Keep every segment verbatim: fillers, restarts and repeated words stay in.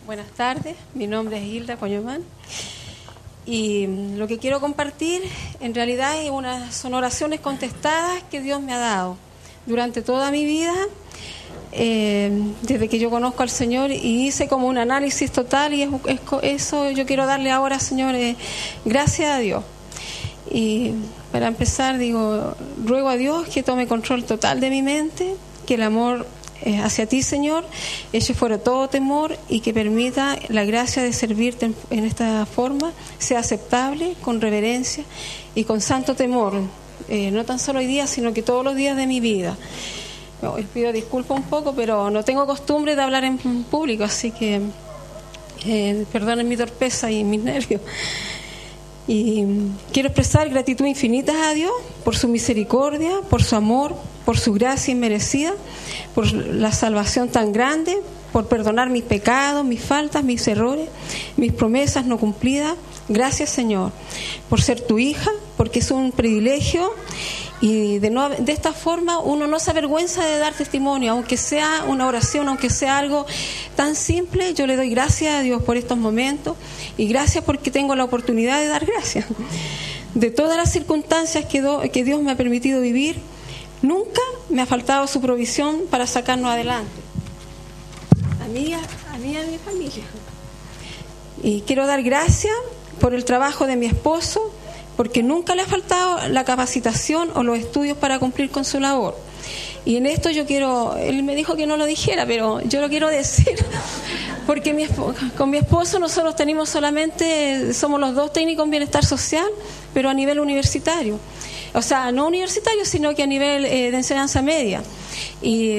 Buenas tardes, mi nombre es Hilda Coñomán y lo que quiero compartir en realidad es unas, son oraciones contestadas que Dios me ha dado durante toda mi vida, eh, desde que yo conozco al Señor, y hice como un análisis total y es, es, eso yo quiero darle ahora, Señor, eh, gracias a Dios. Y para empezar digo, ruego a Dios que tome control total de mi mente, que el amor hacia ti, Señor, eche fuera todo temor y que permita la gracia de servirte en, en esta forma, sea aceptable, con reverencia y con santo temor, eh, no tan solo hoy día, sino que todos los días de mi vida. Hoy pido disculpas un poco, pero no tengo costumbre de hablar en público, así que eh, perdonen mi torpeza y mis nervios. Y quiero expresar gratitud infinita a Dios por su misericordia, por su amor, por su gracia inmerecida, por la salvación tan grande, por perdonar mis pecados, mis faltas, mis errores, mis promesas no cumplidas. Gracias, Señor, por ser tu hija, porque es un privilegio y de, no, de esta forma uno no se avergüenza de dar testimonio, aunque sea una oración, aunque sea algo tan simple. Yo le doy gracias a Dios por estos momentos y gracias porque tengo la oportunidad de dar gracias. De todas las circunstancias que, do, que Dios me ha permitido vivir, nunca me ha faltado su provisión para sacarnos adelante, a mí, a mí y a mi familia. Y quiero dar gracias por el trabajo de mi esposo, porque nunca le ha faltado la capacitación o los estudios para cumplir con su labor. Y en esto yo quiero, él me dijo que no lo dijera, pero yo lo quiero decir, porque mi, con mi esposo nosotros tenemos solamente, somos los dos técnicos en bienestar social, pero a nivel universitario. O sea, no universitario, sino que a nivel eh, de enseñanza media. Y,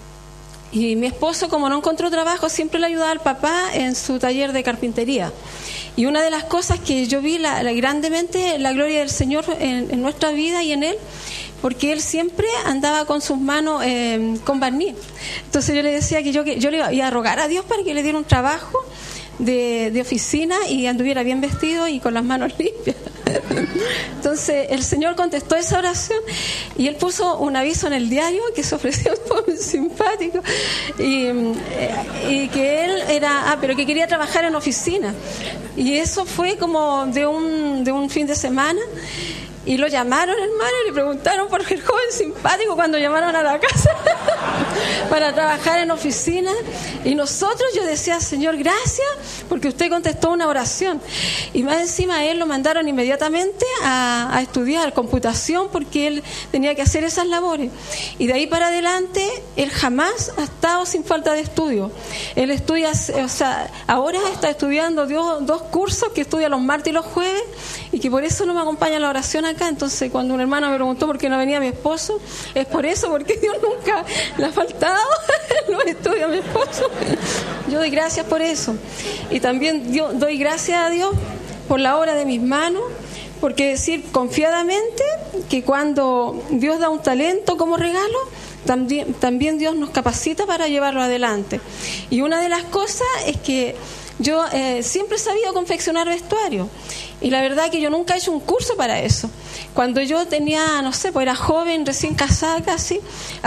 y mi esposo, como no encontró trabajo, siempre le ayudaba al papá en su taller de carpintería. Y una de las cosas que yo vi la, la, grandemente, la gloria del Señor en, en nuestra vida y en Él, porque Él siempre andaba con sus manos eh, con barniz. Entonces yo le decía que yo, que yo le iba a rogar a Dios para que le diera un trabajo de, de oficina y anduviera bien vestido y con las manos limpias. Entonces el Señor contestó esa oración y Él puso un aviso en el diario que se ofreció muy simpático y, y que Él era, ah, pero que quería trabajar en oficina, y eso fue como de un, de un fin de semana. Y lo llamaron, hermano, y le preguntaron por el joven simpático cuando llamaron a la casa para trabajar en oficina. Y nosotros, yo decía, Señor, gracias, porque usted contestó una oración. Y más encima a él lo mandaron inmediatamente a, a estudiar computación, porque él tenía que hacer esas labores. Y de ahí para adelante, él jamás ha estado sin falta de estudio. Él estudia, o sea, ahora está estudiando dos, dos cursos que estudia los martes y los jueves, y que por eso no me acompaña la oración acá. Entonces cuando un hermano me preguntó por qué no venía mi esposo, es por eso, porque Dios nunca le ha faltado los estudios a mi esposo. Yo doy gracias por eso. Y también yo doy gracias a Dios por la obra de mis manos, porque decir confiadamente que cuando Dios da un talento como regalo, también, también Dios nos capacita para llevarlo adelante. Y una de las cosas es que yo eh, siempre he sabido confeccionar vestuario, y la verdad que yo nunca he hecho un curso para eso. Cuando yo tenía, no sé, pues era joven, recién casada casi,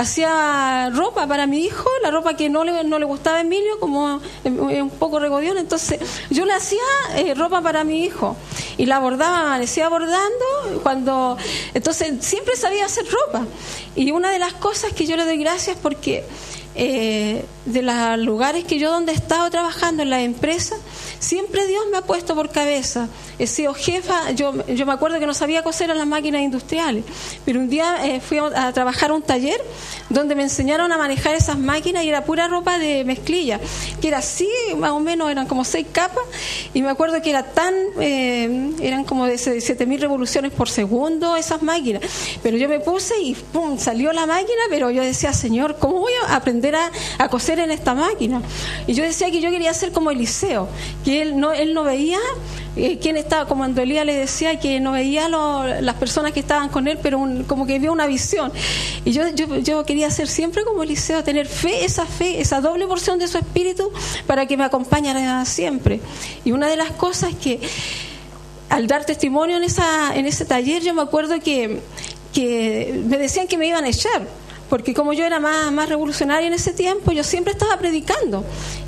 hacía ropa para mi hijo, la ropa que no le, no le gustaba a Emilio, como es un poco regodión, entonces yo le hacía eh, ropa para mi hijo y la bordaba, amanecía bordando, cuando entonces siempre sabía hacer ropa. Y una de las cosas que yo le doy gracias porque Eh, de los lugares que yo donde he estado trabajando en la empresa, siempre Dios me ha puesto por cabeza. He sido jefa, yo, yo me acuerdo que no sabía coser en las máquinas industriales, pero un día eh, fui a, a trabajar a un taller donde me enseñaron a manejar esas máquinas y era pura ropa de mezclilla, que era así, más o menos, eran como seis capas, y me acuerdo que era tan, eh, eran como de siete mil revoluciones por segundo esas máquinas, pero yo me puse y pum, salió la máquina, pero yo decía, Señor, ¿cómo voy a aprender a, a coser en esta máquina? Y yo decía que yo quería ser como Eliseo, que él no, él no veía eh, quién estaba, como cuando Elías le decía que no veía lo, las personas que estaban con él, pero un, como que vio una visión. Y yo, yo, yo quería ser siempre como Eliseo, tener fe, esa fe, esa doble porción de su espíritu para que me acompañara siempre. Y una de las cosas que al dar testimonio en esa en ese taller, yo me acuerdo que, que me decían que me iban a echar, porque como yo era más, más revolucionaria en ese tiempo, yo siempre estaba predicando.